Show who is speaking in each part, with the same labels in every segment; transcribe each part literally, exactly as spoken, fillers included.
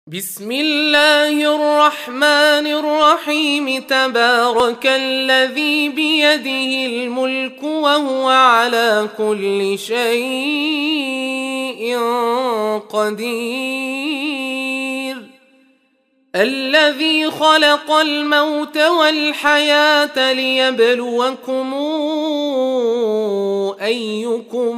Speaker 1: بسم الله الرحمن الرحيم. تبارك الذي بيده الملك وهو على كل شيء قدير، الذي خلق الموت والحياة ليبلوكم أيكم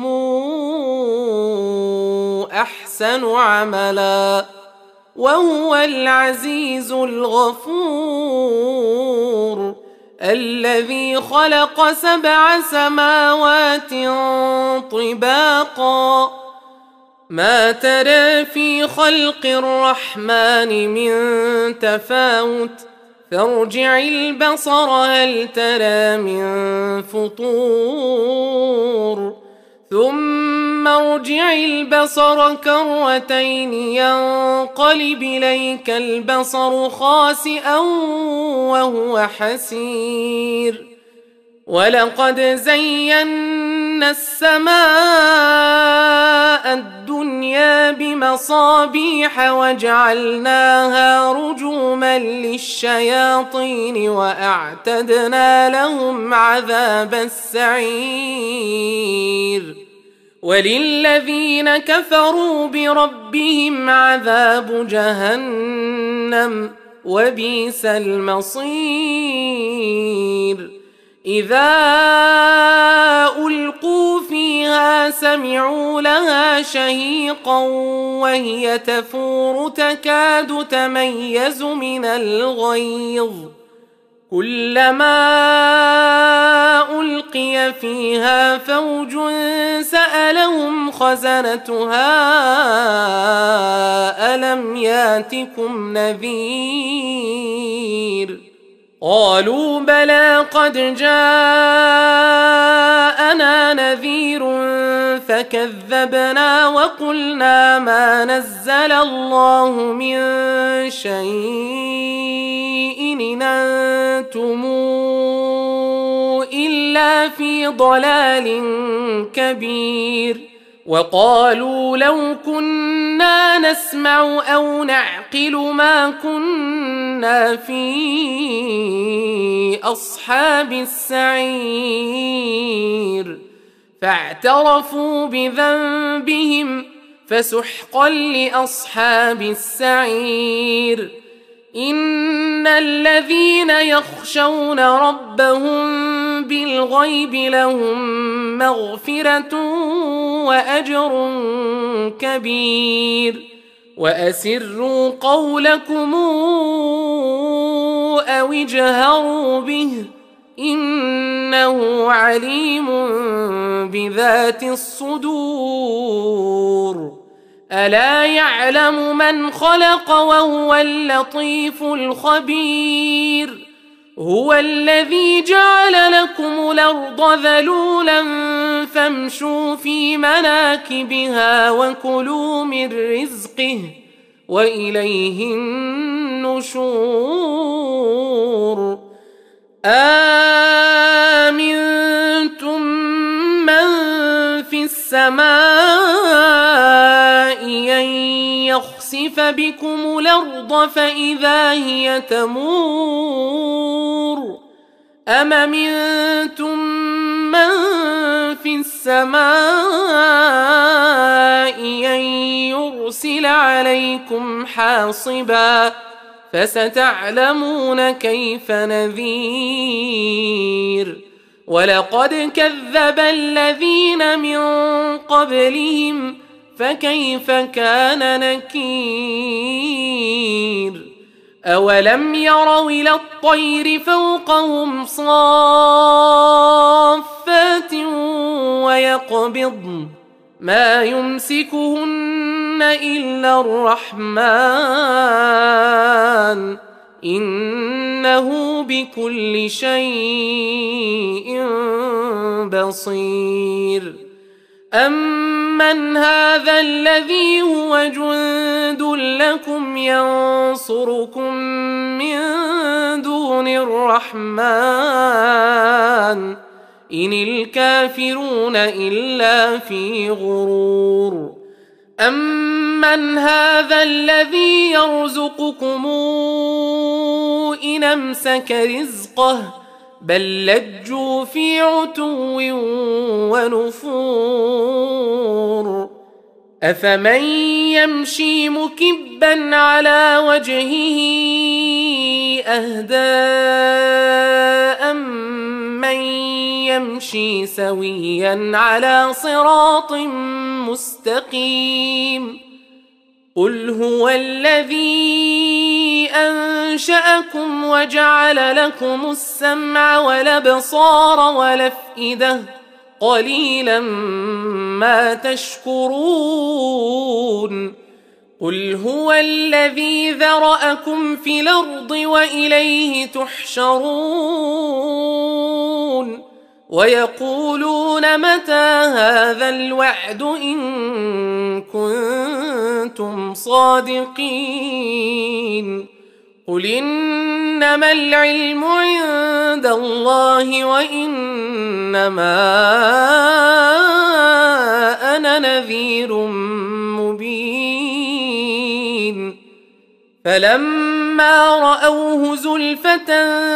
Speaker 1: أحسن عملا وهو العزيز الغفور، الذي خلق سبع سماوات طباقا ما ترى في خلق الرحمن من تفاوت فارجع البصر هل ترى من فطور ثم ارجع البصر كرتين ينقلب إليك البصر خاسئا وهو حسير، ولقد زينا السماء الدنيا بمصابيح وجعلناها رجوما للشياطين وأعتدنا لهم عذاب السعير، وللذين كفروا بربهم عذاب جهنم وبئس المصير. إذا ألقوا فيها سمعوا لها شهيقا وهي تفور تكاد تميز من الغيظ، كلما ألقي فيها فوج سألهم خزنتها ألم ياتكم نذير، قالوا بلى قد جاءنا نذير فكذبنا وقلنا ما نزل الله من شيء إن أنتم إلا في ضلال كبير، وقالوا لو كنا نسمع أو نعقل ما كنا في أصحاب السعير، فاعترفوا بذنبهم فسحقا لأصحاب السعير. إن الذين يخشون ربهم بالغيب لهم مغفرة وأجر كبير، وأسروا قولكم أو اجهروا به إنه عليم بذات الصدور. ألا يعلم من خلق وهو اللطيف الخبير، هو الذي جعل لكم الأرض ذلولا فامشوا في مناكبها وكلوا من رزقه وإليه النشور. آمنتم من في السماء أن يخسف بكم الأرض فإذا هي تمور، أم أمنتم من في السماء أن يرسل عليكم حاصبا فستعلمون كيف نذير. ولقد كذب الذين من قبلهم فكيف كان نكير. أولم يروا إلى الطير فوقهم صافات ويقبضن ما يمسكهن إلا الرحمن إنه بكل شيء بصير. أمن هذا الذي هو جند لكم ينصركم من دون الرحمن إن الكافرون إلا في غرور. أَمَّنْ هَذَا الَّذِي يَرْزُقُكُمْ إِنْ أَمْسَكَ رِزْقَهُ بَل لَّجُّوا فِي عُتُوٍّ وَنُفُورٍ أَفَمَن يَمْشِي مُكِبًّا عَلَى وَجْهِهِ أَهْدَىٰ أَمَّن يَمْشِي سَوِيًّا عَلَى صِرَاطٍ مُّسْتَقِيمٍ قُلْ هُوَ الَّذِي أَنشَأَكُمْ وَجَعَلَ لَكُمُ السَّمْعَ وَالْأَبْصَارَ وَالْأَفْئِدَةَ قَلِيلًا مَا تَشْكُرُونَ قُلْ هُوَ الَّذِي ذَرَأَكُمْ فِي الْأَرْضِ وَإِلَيْهِ تُحْشَرُونَ وَيَقُولُونَ مَتَىٰ هَٰذَا الْوَعْدُ إِن كُنتُمْ صَادِقِينَ قُلْ إِنَّمَا الْعِلْمُ عِندَ اللَّهِ وَإِنَّمَا أَنَا نَذِيرٌ مُّبِينٌ فَلَمَّا رَأَوْهُ زُلْفَةً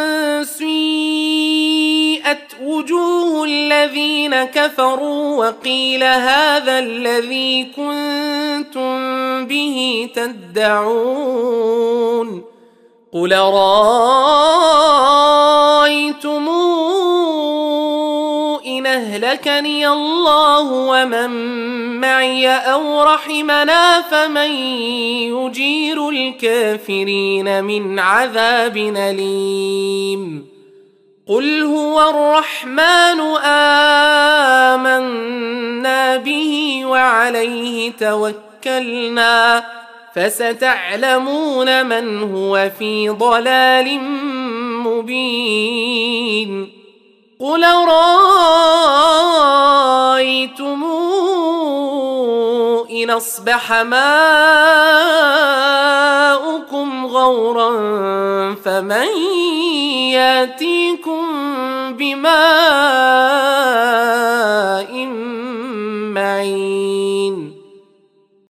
Speaker 1: سِيئَتْ وُجُوهُ الَّذِينَ كَفَرُوا وَقِيلَ هَٰذَا الَّذِي كُنتُم بِهِ تَدَّعُونَ قُلْ أَرَأَيْتُمْ إِنْ أَهْلَكَنِيَ اللَّهُ وَمَن مَّعِيَ أَوْ رَحِمَنَا فَمَن يُجِيرُ الْكَافِرِينَ مِنْ عَذَابٍ أَلِيمٍ قُلْ هُوَ الرَّحْمَٰنُ آمَنَّا بِهِ وَعَلَيْهِ تَوَكَّلْنَا فَسَتَعْلَمُونَ مَنْ هُوَ فِي ضَلَالٍ مُّبِينٍ قُلْ أَرَأَيْتُمْ إِنْ أَصْبَحَ مَاؤُكُمْ غَوْرًا فَمَن يَأْتِيكُم بِمَاءٍ